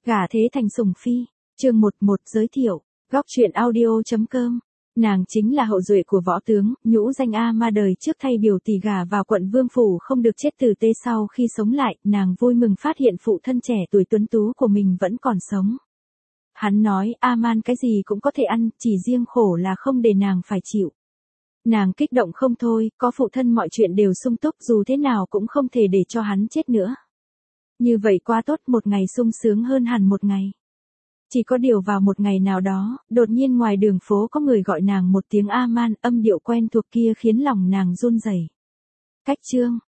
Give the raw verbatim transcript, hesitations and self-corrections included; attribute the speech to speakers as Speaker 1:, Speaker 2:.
Speaker 1: Gả thế thành sủng phi. Chương một một giới thiệu. Góc truyện audio chấm com. Nàng chính là hậu duệ của võ tướng, nhũ danh A Ma đời trước thay biểu tỷ gả vào quận Vương phủ không được chết tử tế, sau khi sống lại, nàng vui mừng phát hiện phụ thân trẻ tuổi tuấn tú của mình vẫn còn sống. Hắn nói A Man cái gì cũng có thể ăn, chỉ riêng khổ là không để nàng phải chịu. Nàng kích động không thôi, có phụ thân mọi chuyện đều sung túc, dù thế nào cũng không thể để cho hắn chết nữa. Như vậy quá tốt, một ngày sung sướng hơn hẳn một ngày. Chỉ có điều vào một ngày nào đó, đột nhiên ngoài đường phố có người gọi nàng một tiếng A Man, âm điệu quen thuộc kia khiến lòng nàng run rẩy. Cách chương,